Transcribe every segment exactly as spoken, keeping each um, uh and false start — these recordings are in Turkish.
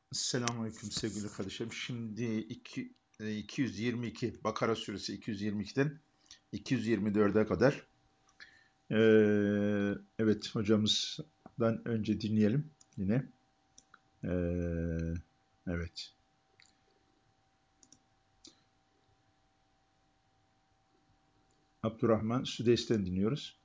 Selamünaleyküm sevgili kardeşim. Şimdi iki, e, iki yüz yirmi iki Bakara suresi iki yüz yirmi ikiden iki yüz yirmi dörde kadar e, evet hocamızdan önce dinleyelim yine. E, evet. Abdurrahman Südeys'ten dinliyoruz.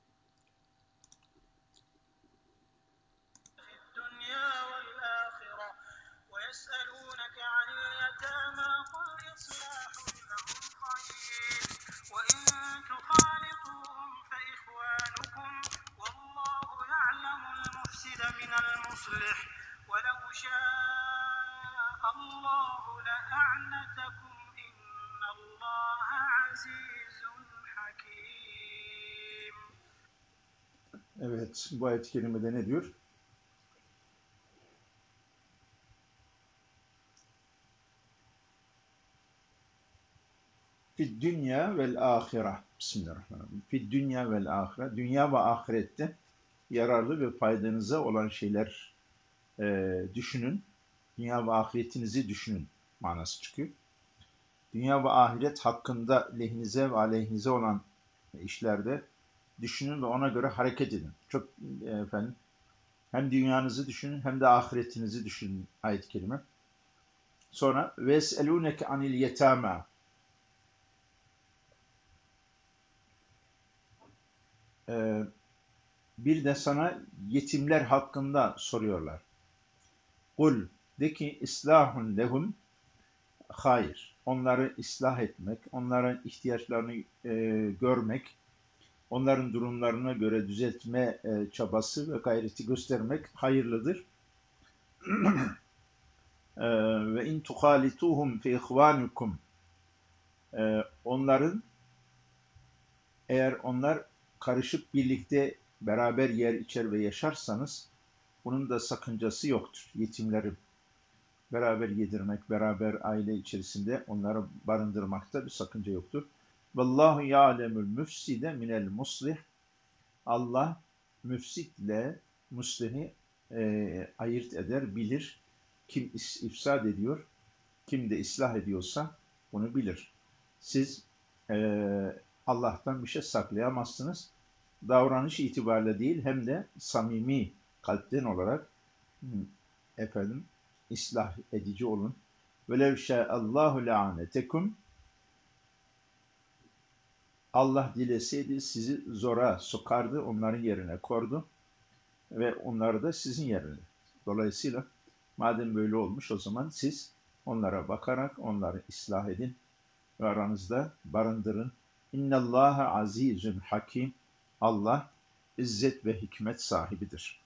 Evet, bu ayet-i kerimede ne diyor? Fid dünya vel ahire. Bismillahirrahmanirrahim. Fid dünya vel ahire. Dünya ve ahirette yararlı ve faydanıza olan şeyler e, düşünün. Dünya ve ahiretinizi düşünün manası çıkıyor. Dünya ve ahiret hakkında lehinize ve aleyhinize olan işlerde düşünün ve ona göre hareket edin. Çok e, efendim hem dünyanızı düşünün hem de ahiretinizi düşünün ayet-i kerime. Sonra veselûneke anil yetâmâ. Ee, bir de sana yetimler hakkında soruyorlar. Kul de ki islahun lehum hayır. Onları ıslah etmek, onların ihtiyaçlarını e, görmek, onların durumlarına göre düzeltme e, çabası ve gayreti göstermek hayırlıdır. E, ve in tuhalituhum fi ihvanukum. E, onların eğer onlar karışıp birlikte beraber yer içer ve yaşarsanız bunun da sakıncası yoktur. Yetimleri beraber yedirmek, beraber aile içerisinde onları barındırmakta bir sakınca yoktur. Vallahu ya'lemul müfside minel muslih. Allah müfsitle muslihi e, ayırt eder, bilir. Kim ifsad ediyor, kim de ıslah ediyorsa bunu bilir. Siz e, Allah'tan bir şey saklayamazsınız. Davranış itibariyle değil hem de samimi kalpten olarak efendim ıslah edici olun. Velev şâ'allâhu le'anetekum. Allah dileseydi sizi zora sokardı, onların yerine kordu ve onları da sizin yerine. Dolayısıyla madem böyle olmuş o zaman siz onlara bakarak onları ıslah edin ve aranızda barındırın. İnnallâhe azîzün hakim. Allah izzet ve hikmet sahibidir.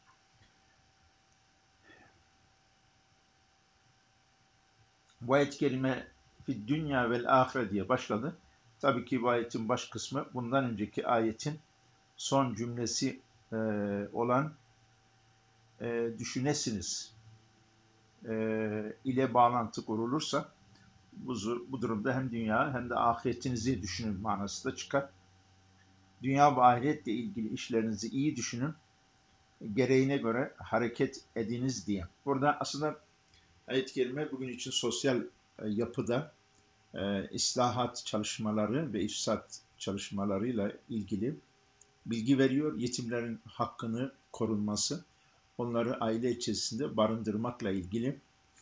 Bu ayet-i kerime fi dünya vel ahire diye başladı. Tabii ki bu ayetin baş kısmı bundan önceki ayetin son cümlesi e, olan e, düşünesiniz e, ile bağlantı kurulursa bu, bu durumda hem dünya hem de ahiretinizi düşünün manası da çıkar. Dünya ve ahiretle ilgili işlerinizi iyi düşünün, gereğine göre hareket ediniz diye. Burada aslında ayet-i kerime bugün için sosyal e, yapıda e, islahat çalışmaları ve ifsat çalışmalarıyla ilgili bilgi veriyor. Yetimlerin hakkını korunması, onları aile içerisinde barındırmakla ilgili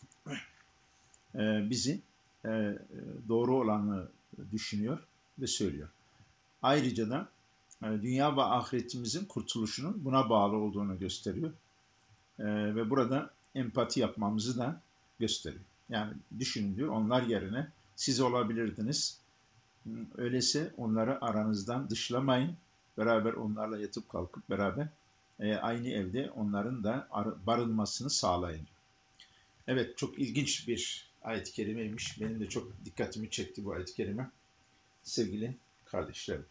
e, bizi e, doğru olanı düşünüyor ve söylüyor. Ayrıca da e, dünya ve ahiretimizin kurtuluşunun buna bağlı olduğunu gösteriyor. E, ve burada empati yapmamızı da gösteriyor. Yani düşünün diyor, onlar yerine siz olabilirdiniz. Öyleyse onları aranızdan dışlamayın. Beraber onlarla yatıp kalkıp beraber e, aynı evde onların da barınmasını sağlayın. Evet, çok ilginç bir ayet-i kerimeymiş. Benim de çok dikkatimi çekti bu ayet-i kerime. Sevgili kardeşlerim.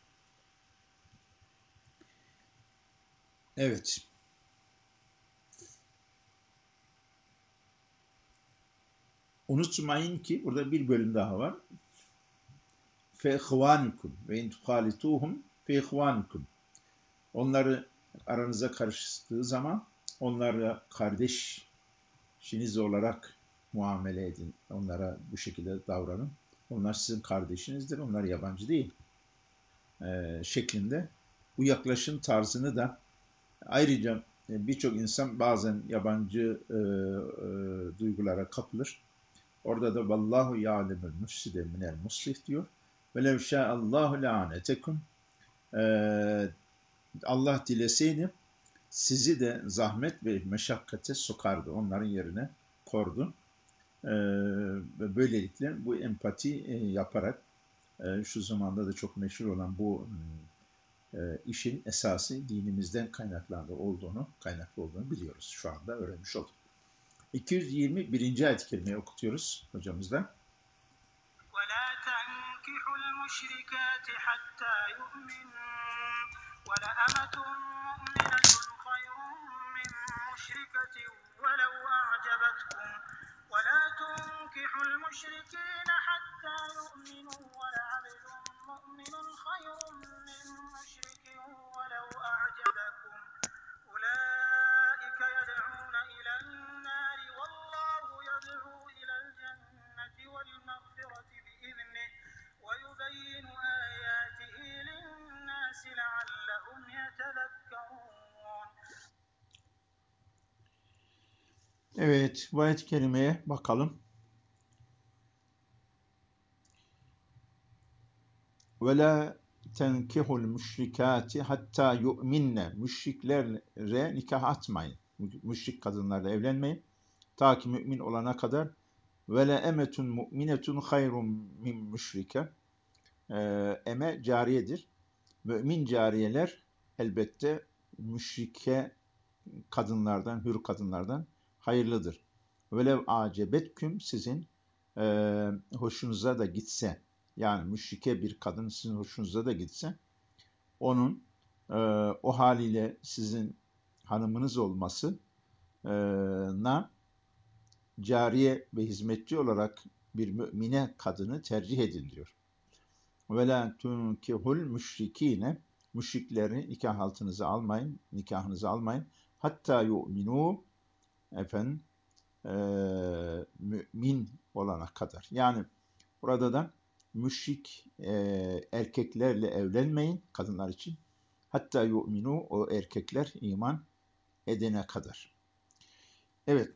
Evet. Unutmayın ki burada bir bölüm daha var. فَاِخْوَانِكُمْ وَاِنْ تُخَالِتُوهُمْ فَاِخْوَانِكُمْ. Onları aranıza karıştığı zaman onlarla kardeş kardeşiniz olarak muamele edin. Onlara bu şekilde davranın. Onlar sizin kardeşinizdir. Onlar yabancı değil. E, şeklinde. Bu yaklaşım tarzını da ayrıca birçok insan bazen yabancı e, e, duygulara kapılır. Orada da vallahu ya'lemul müfside minel muslih diyor. Ve lev şâ'allahu le'anetekum. Allah dileseydi sizi de zahmet ve meşakkate sokardı. Onların yerine kordu. Ve böylelikle bu empati yaparak şu zamanda da çok meşhur olan bu işin esası dinimizden kaynaklandığı olduğunu, kaynaklı olduğunu biliyoruz. Şu anda öğrenmiş olduk. iki yüz yirmi birinci ayet-i kerimeyi okutuyoruz hocamızdan. وَلَا تَنْكِحُوا الْمُشْرِكَاتِ حَتَّى يُؤْمِنُوا وَلَأَمَةٌ مُؤْمِنَةٌ خَيْرٌ مِّن مُّشْرِكَةٍ وَلَوْ أَعْجَبَتْكُمْ وَلَا تُنْكِحُوا الْمُشْرِكِينَ حَتَّى يُؤْمِنُوا وَلَعَبْدٌ مُّؤْمِنٌ خَيْرٌ مِّن مُّشْرِكٍ وَلَوْ أَعْجَبَكُمْ أُولَٰئِكَ يَدْعُونَ إِلَى النَّارِ وَاللَّهُ يَدْعُو إِلَى الْجَنَّةِ وَالْمَغْفِرَةِ بِإِذْنِهِ وَيُبَيِّنُ آيَاتِهِ لِلنَّاسِ لَعَلَّهُمْ يَتَذَكَّرُونَ. Evet, bu ayet-i kerimeye bakalım. وَلَا تَنْكِحُ الْمُشْرِكَاتِ hatta yu'minne. Müşriklere nikah atmayın. Müşrik kadınlarla evlenmeyin. Ta ki mümin olana kadar. وَلَا emetun mu'minetun hayrun min müşrike. Eme cariyedir. Mümin cariyeler elbette müşrike kadınlardan, hür kadınlardan hayırlıdır. Velev acebetküm sizin e, hoşunuza da gitse, yani müşrike bir kadın sizin hoşunuza da gitse, onun e, o haliyle sizin hanımınız olması e, na cariye ve hizmetçi olarak bir mümine kadını tercih edin diyor. Ve la tunkihul müşrikine, müşrikleri nikah altınıza almayın, nikahınızı almayın. Hatta yu'minu, efendim, e, mümin olana kadar. Yani burada da müşrik e, erkeklerle evlenmeyin kadınlar için. Hatta yu'minu, o erkekler iman edene kadar. Evet,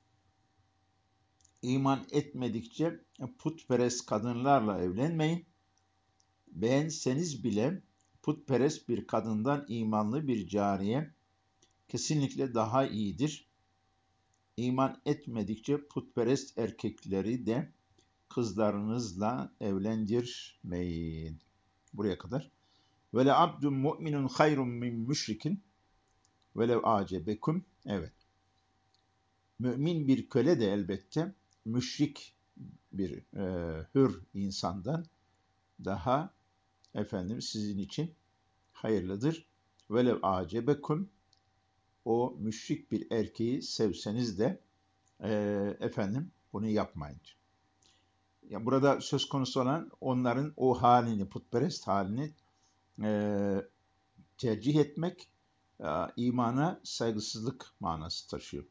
iman etmedikçe putperest kadınlarla evlenmeyin. Beğenseniz bile putperest bir kadından imanlı bir cariye kesinlikle daha iyidir. İman etmedikçe putperest erkekleri de kızlarınızla evlendirmeyin. Buraya kadar. Ve le abdun mu'minun hayrun min müşrikin velev acebekum. Evet. Mümin bir köle de elbette müşrik bir e, hür insandan daha efendim sizin için hayırlıdır. Velev acebekum, o müşrik bir erkeği sevseniz de e, efendim bunu yapmayın. Ya burada söz konusu olan onların o halini, putperest halini e, tercih etmek e, imana saygısızlık manası taşıyor.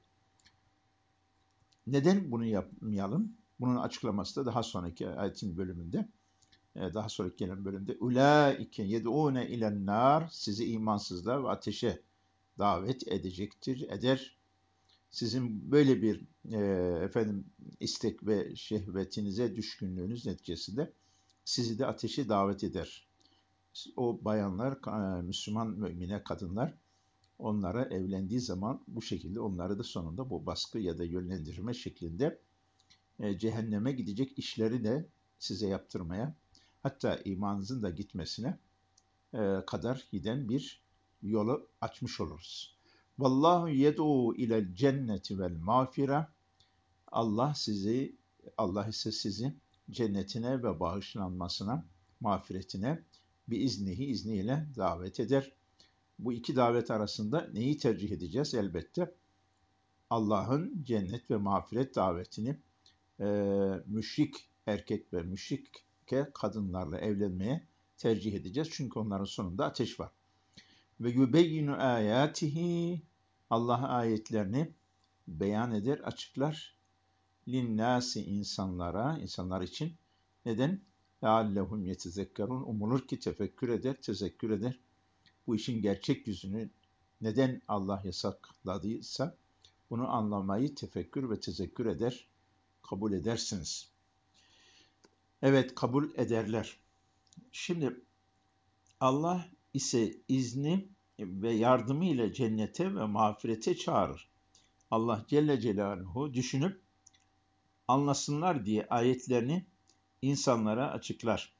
Neden bunu yapmayalım? Bunun açıklaması da daha sonraki ayetin bölümünde, e, daha sonraki gelen bölümde ulaike yed'une ilen nar, sizi imansızlar ve ateşe davet edecektir, eder. Sizin böyle bir e, efendim istek ve şehvetinize düşkünlüğünüz neticesinde sizi de ateşe davet eder. O bayanlar, e, Müslüman mümine kadınlar, onlara evlendiği zaman bu şekilde onları da sonunda bu baskı ya da yönlendirme şeklinde e, cehenneme gidecek işleri de size yaptırmaya, hatta imanınızın da gitmesine e, kadar giden bir yolu açmış oluruz. Vallahu yed'u ilel cenneti vel mağfire. Allah sizi, Allah ise sizi cennetine ve bağışlanmasına, mağfiretine biiznihi, izniyle davet eder. Bu iki davet arasında neyi tercih edeceğiz? Elbette Allah'ın cennet ve mağfiret davetini e, müşrik erkek ve müşrike kadınlarla evlenmeye tercih edeceğiz. Çünkü onların sonunda ateş var. Ve yubeyyinu ayatihi, Allah ayetlerini beyan eder, açıklar. Linnâsi insanlara, insanlar için. Neden? لَعَلَّهُمْ يَتَذَكَّرُونَ Umulur ki tefekkür eder, tezekkür eder. Bu işin gerçek yüzünü neden Allah yasakladıysa bunu anlamayı tefekkür ve tezekkür eder, kabul edersiniz. Evet, kabul ederler. Şimdi Allah ise izni ve yardımı ile cennete ve mağfirete çağırır. Allah Celle Celaluhu düşünüp anlasınlar diye ayetlerini insanlara açıklar.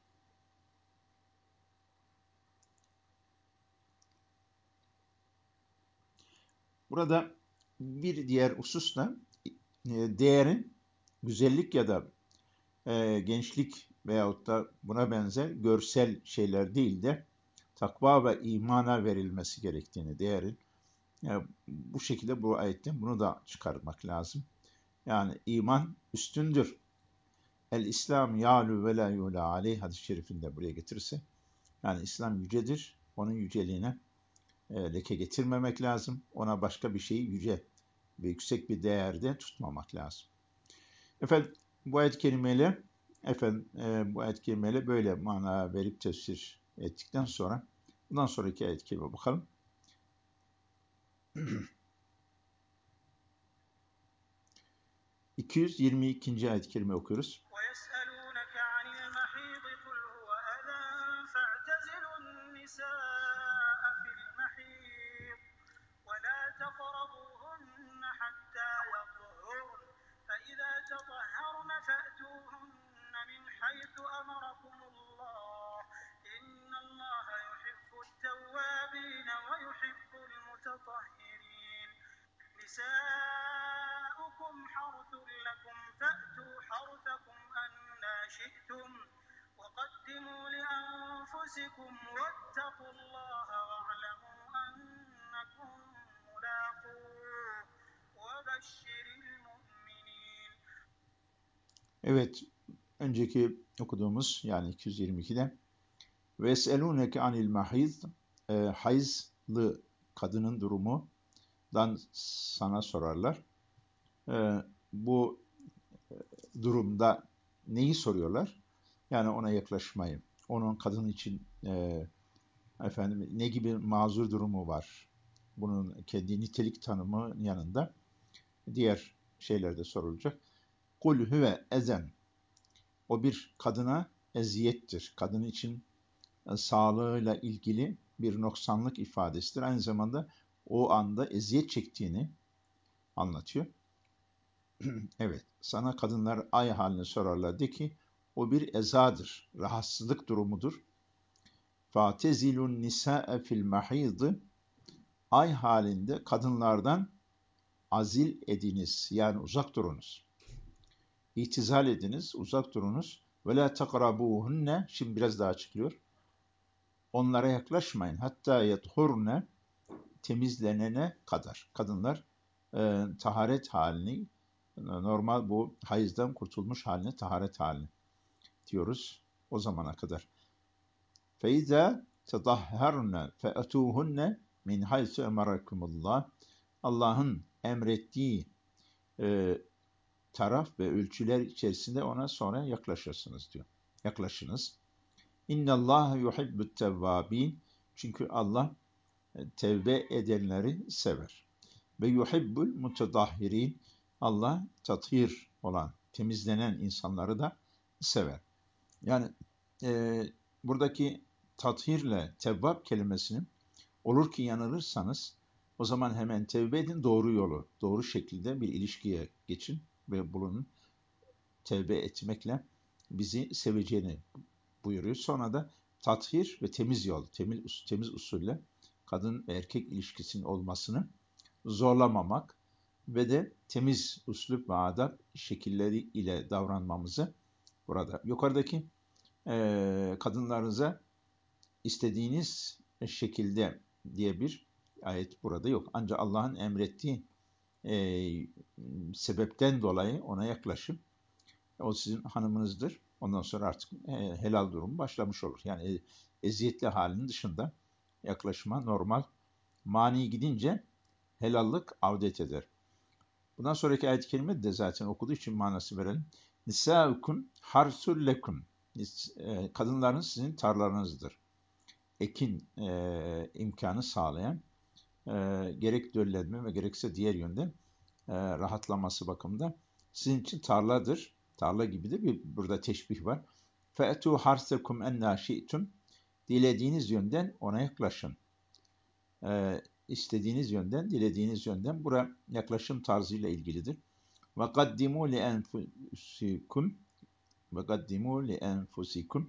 Burada bir diğer husus da değerin güzellik ya da e, gençlik veyahut da buna benzer görsel şeyler değil de takva ve imana verilmesi gerektiğini, değerin yani bu şekilde bu ayetten bunu da çıkarmak lazım. Yani iman üstündür. El İslam ya'lu ve la yu'la aleyh hadis-i şerifinde buraya getirirse yani İslam yücedir. Onun yüceliğine e, leke getirmemek lazım. Ona başka bir şeyi yüce ve yüksek bir değerde tutmamak lazım. Efendim bu ayet-i kerimeyle efendim e, bu ayet-i kerimeyle böyle mana verip tefsir ettikten sonra bundan sonraki ayet-i kerime bakalım. iki yüz yirmi ikinci ayet-i kerime okuyoruz. وَيَسْأَلُونَكَ عَنِ الْمَحِيضِ قُلْ هُوَ أَذًى فَاعْتَزِلُوا النِّسَاءَ فِي الْمَحِيضِ وَلَا تَقْرَبُوهُنَّ حَتَّى يَطْهُرْنَ فَإِذَا تَطَهَّرْنَ فَأْتُوهُنَّ مِنْ حَيْثُ أَمَرَكُمُ اللَّهُ إِنَّ اللَّهَ يُحِبُّ التَّوَّابِينَ وَيُحِبُّ الْمُتَطَهِّرِينَ نِسَاؤُكُمْ حَرْثٌ لَكُمْ فَأْتُوا حَرْثَكُمْ أَنَّىٰ شِئْتُمْ وَقَدِّمُوا لِأَنفُسِكُمْ وَاتَّقُوا اللَّهَ وَاعْلَمُوا أَنَّكُمْ مُلَاقُوهُ وَبَشِّرِ الْمُؤْمِنِينَ. Evet, önceki okuduğumuz yani iki yüz yirmi ikide ve eselûneke anil mahiz e, hayızlı kadının durumundan sana sorarlar. E, bu durumda neyi soruyorlar? Yani ona yaklaşmayı. Onun kadın için e, efendim ne gibi mazur durumu var? Bunun kendi nitelik tanımı yanında diğer şeyler de sorulacak. Kul huve ezen. O bir kadına eziyettir. Kadın için e, sağlığıyla ilgili bir noksanlık ifadesidir. Aynı zamanda o anda eziyet çektiğini anlatıyor. Evet, sana kadınlar ay halini sorarlar de ki o bir ezadır, rahatsızlık durumudur. Fatezilun nisa'e fil mahid ay halinde kadınlardan azil ediniz yani uzak durunuz. İtizal ediniz, uzak durunuz. Ve la takrabuhunne şimdi biraz daha açıklıyor. Onlara yaklaşmayın. Hatta yethurne temizlenene kadar. Kadınlar e, taharet halini normal bu hayızdan kurtulmuş halini taharet halini diyoruz o zamana kadar. Feiza tedahharne fe'atuhunne min haythu emarakumullah. Allah'ın emrettiği e, taraf ve ölçüler içerisinde ona sonra yaklaşırsınız diyor. Yaklaşınız. İnnallâhe yuhibbut tevvâbîn. Çünkü Allah e, tevbe edenleri sever. Ve yuhibbul mutedahhirin. Allah tathir olan, temizlenen insanları da sever. Yani e, buradaki tathirle tevvab kelimesinin olur ki yanılırsanız o zaman hemen tevbe edin, doğru yolu, doğru şekilde bir ilişkiye geçin ve bulunun. Tevbe etmekle bizi seveceğini buyuruyor. Sonra da tathir ve temiz yol, temiz, temiz usulle kadın ve erkek ilişkisinin olmasını zorlamamak ve de temiz üslup ve adab şekilleri ile davranmamızı burada. Yukarıdaki e, kadınlarınıza istediğiniz şekilde diye bir ayet burada yok. Ancak Allah'ın emrettiği e, sebepten dolayı ona yaklaşıp o sizin hanımınızdır. Ondan sonra artık e, helal durumu başlamış olur. Yani e, eziyetli halinin dışında yaklaşma normal. Mani gidince helallık avdet eder. Bundan sonraki ayet-i kerime de zaten okuduğu için manası verelim. Nisâukum harsul lekum. Kadınlarınız sizin tarlanızdır. Ekin e, imkanı sağlayan, e, gerek döllenme ve gerekse diğer yönden e, rahatlaması bakımında sizin için tarladır. Tarla gibi de bir burada teşbih var. فَأْتُوا حَرْسَكُمْ اَنَّا شِئْتُمْ. Dilediğiniz yönden ona yaklaşın. E, istediğiniz yönden, dilediğiniz yönden. Bura yaklaşım tarzıyla ilgilidir. وَقَدِّمُوا لِأَنْفُسِكُمْ وَقَدِّمُوا لِأَنْفُسِكُمْ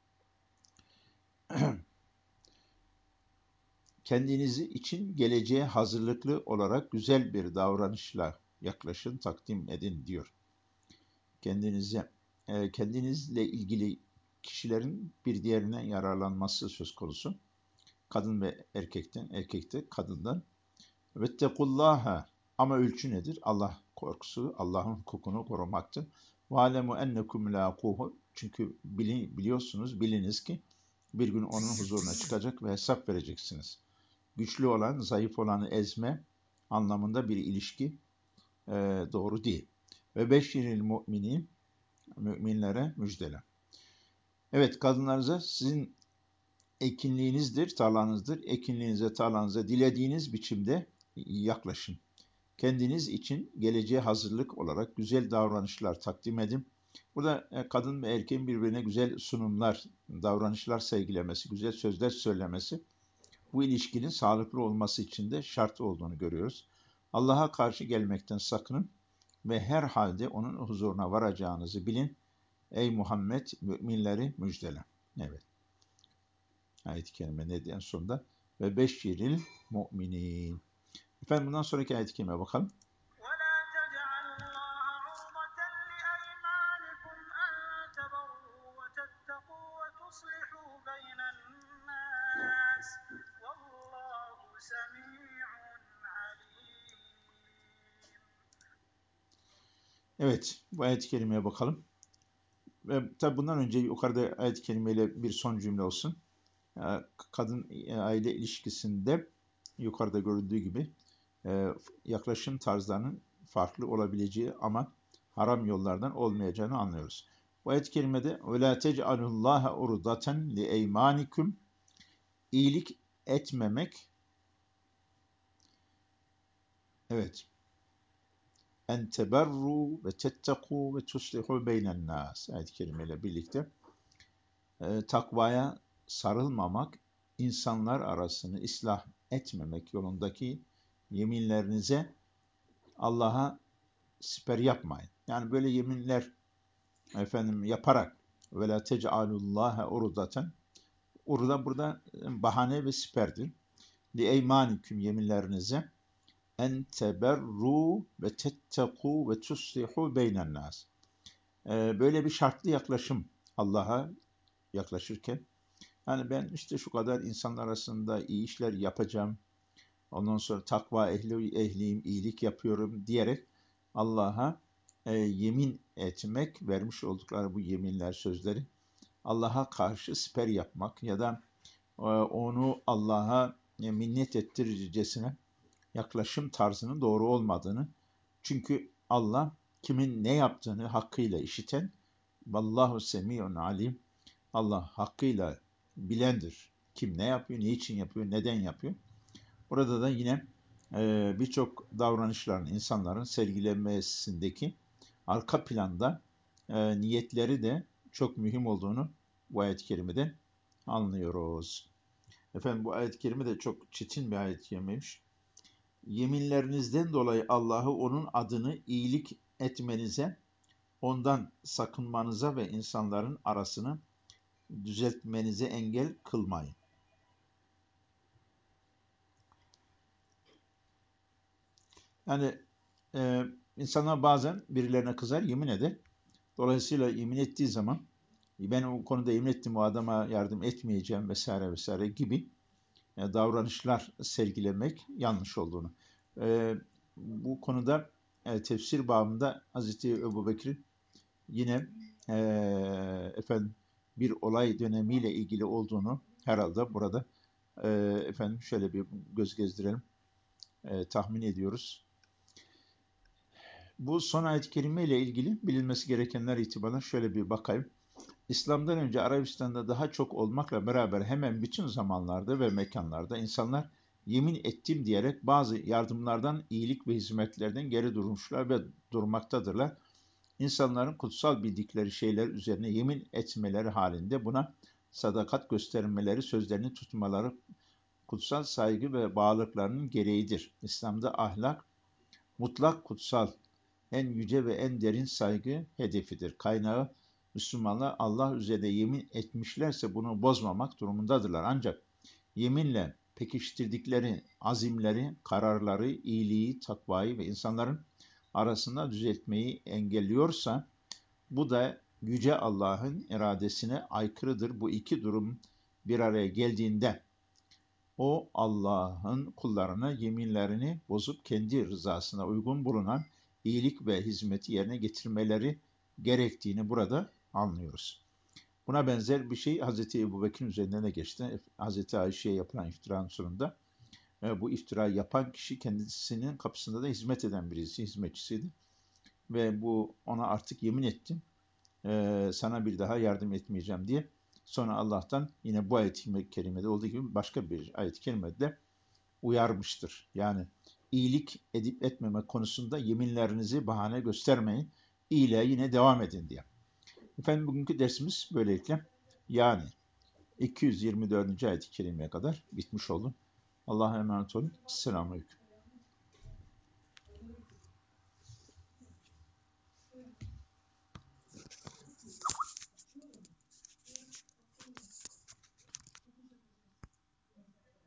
Kendinizi için geleceğe hazırlıklı olarak güzel bir davranışla yaklaşın, takdim edin diyor. Kendinize, e, kendinizle ilgili kişilerin bir diğerinden yararlanması söz konusu. Kadın ve erkekten, erkekte kadından. Vettekullaha, ama ölçü nedir? Allah korkusu, Allah'ın hukukunu korumaktır. Ve alemu ennekum mülâkuhu, çünkü bilin, biliyorsunuz, biliniz ki bir gün onun huzuruna çıkacak ve hesap vereceksiniz. Güçlü olan, zayıf olanı ezme anlamında bir ilişki e, doğru değil. Ve beşiril mu'minin, müminlere müjdele. Evet, kadınlarınıza sizin ekinliğinizdir, tarlanızdır. Ekinliğinize, tarlanıza dilediğiniz biçimde yaklaşın. Kendiniz için geleceğe hazırlık olarak güzel davranışlar takdim edin. Burada kadın ve erkeğin birbirine güzel sunumlar, davranışlar sergilemesi, güzel sözler söylemesi, bu ilişkinin sağlıklı olması için de şart olduğunu görüyoruz. Allah'a karşı gelmekten sakının ve her halde onun huzuruna varacağınızı bilin. Ey Muhammed, müminleri müjdele. Evet. Ayet-i kerime ne en sonunda? Ve beşşiril mu'minin. Efendim bundan sonraki ayet-i kerimeye bakalım. وَلَا تَجْعَلُوا اللّٰهَ عُرْضَةً لِأَيْمَانِكُمْ أَن تَبَرُّوا وَتَتَّقُوا وَتُصْلِحُوا بَيْنَ النَّاسِ وَاللّٰهُ سَمِيعٌ عَلِيمٌ. Evet, bu ayet-i kerimeye bakalım. Ve tabi bundan önce yukarıda ayet-i kerimeyle bir son cümle olsun. Kadın aile ilişkisinde yukarıda görüldüğü gibi yaklaşım tarzlarının farklı olabileceği ama haram yollardan olmayacağını anlıyoruz. Bu ayet-i kerimede وَلَا تَجْعَلُوا اللّٰهَ اُرْضَةً لِاَيْمَانِكُمْ İyilik etmemek, evet, en teberru ve tetteku ve tuslihu beynen nas ayet-i kerimeyle birlikte e, takvaya sarılmamak, insanlar arasını ıslah etmemek yolundaki yeminlerinize Allah'a siper yapmayın. Yani böyle yeminler efendim yaparak ve la tec'alullaha urdaten, urda burada bahane ve siperdir. Li eymanikum, yeminlerinize, en teberru ve tetteku ve tuslihu beynen nas. Böyle bir şartlı yaklaşım Allah'a yaklaşırken, yani ben işte şu kadar insanlar arasında iyi işler yapacağım, ondan sonra takva ehli, ehliyim, iyilik yapıyorum diyerek Allah'a e, yemin etmek, vermiş oldukları bu yeminler, sözleri Allah'a karşı siper yapmak ya da e, onu Allah'a e, minnet ettiricesine yaklaşım tarzının doğru olmadığını, çünkü Allah kimin ne yaptığını hakkıyla işiten, vallahu semiyun alim, Allah hakkıyla bilendir. Kim ne yapıyor, ne için yapıyor, neden yapıyor. Burada da yine e, birçok davranışların, insanların sergilenmesindeki arka planda e, niyetleri de çok mühim olduğunu bu ayet-i kerimeden anlıyoruz. Efendim bu ayet-i kerime de çok çetin bir ayet-i kerimeymiş. Yeminlerinizden dolayı Allah'ı, onun adını iyilik etmenize, ondan sakınmanıza ve insanların arasını düzeltmenize engel kılmayın. Yani e, insanlar bazen birilerine kızar, yemin eder. Dolayısıyla yemin ettiği zaman ben o konuda yemin ettim, o adama yardım etmeyeceğim vesaire vesaire gibi e, davranışlar sergilemek yanlış olduğunu. E, bu konuda e, tefsir babında Hazreti Ebubekir'in yine e, efendim bir olay dönemiyle ilgili olduğunu herhalde burada e, efendim şöyle bir göz gezdirelim, e, tahmin ediyoruz. Bu son ayet-i kerime ile ilgili bilinmesi gerekenler itibariyle şöyle bir bakayım. İslam'dan önce Arabistan'da daha çok olmakla beraber hemen bütün zamanlarda ve mekanlarda insanlar yemin ettim diyerek bazı yardımlardan, iyilik ve hizmetlerden geri durmuşlar ve durmaktadırlar. İnsanların kutsal bildikleri şeyler üzerine yemin etmeleri halinde buna sadakat göstermeleri, sözlerini tutmaları kutsal saygı ve bağlılıklarının gereğidir. İslam'da ahlak mutlak kutsal, en yüce ve en derin saygı hedefidir. Kaynağı Müslümanlar Allah üzerine yemin etmişlerse bunu bozmamak durumundadırlar. Ancak yeminle pekiştirdikleri azimleri, kararları, iyiliği, takvayı ve insanların arasında düzeltmeyi engelliyorsa bu da yüce Allah'ın iradesine aykırıdır. Bu iki durum bir araya geldiğinde o Allah'ın kullarına yeminlerini bozup kendi rızasına uygun bulunan iyilik ve hizmeti yerine getirmeleri gerektiğini burada anlıyoruz. Buna benzer bir şey Hz. Ebubekir'in üzerinden de geçti. Hz. Ayşe'ye yapılan iftiranın sonunda e, bu iftira yapan kişi kendisinin kapısında da hizmet eden birisi, hizmetçisiydi. Ve bu ona artık yemin ettim, e, sana bir daha yardım etmeyeceğim diye. Sonra Allah'tan yine bu ayet-i kerimede olduğu gibi başka bir ayet-i kerimede uyarmıştır. Yani iyilik edip etmeme konusunda yeminlerinizi bahane göstermeyin. İyiliğe yine devam edin diye. Efendim bugünkü dersimiz böylelikle yani iki yüz yirmi dördüncü ayet-i kerimeye kadar bitmiş oldu. Allah'a emanet olun. Selamünaleyküm.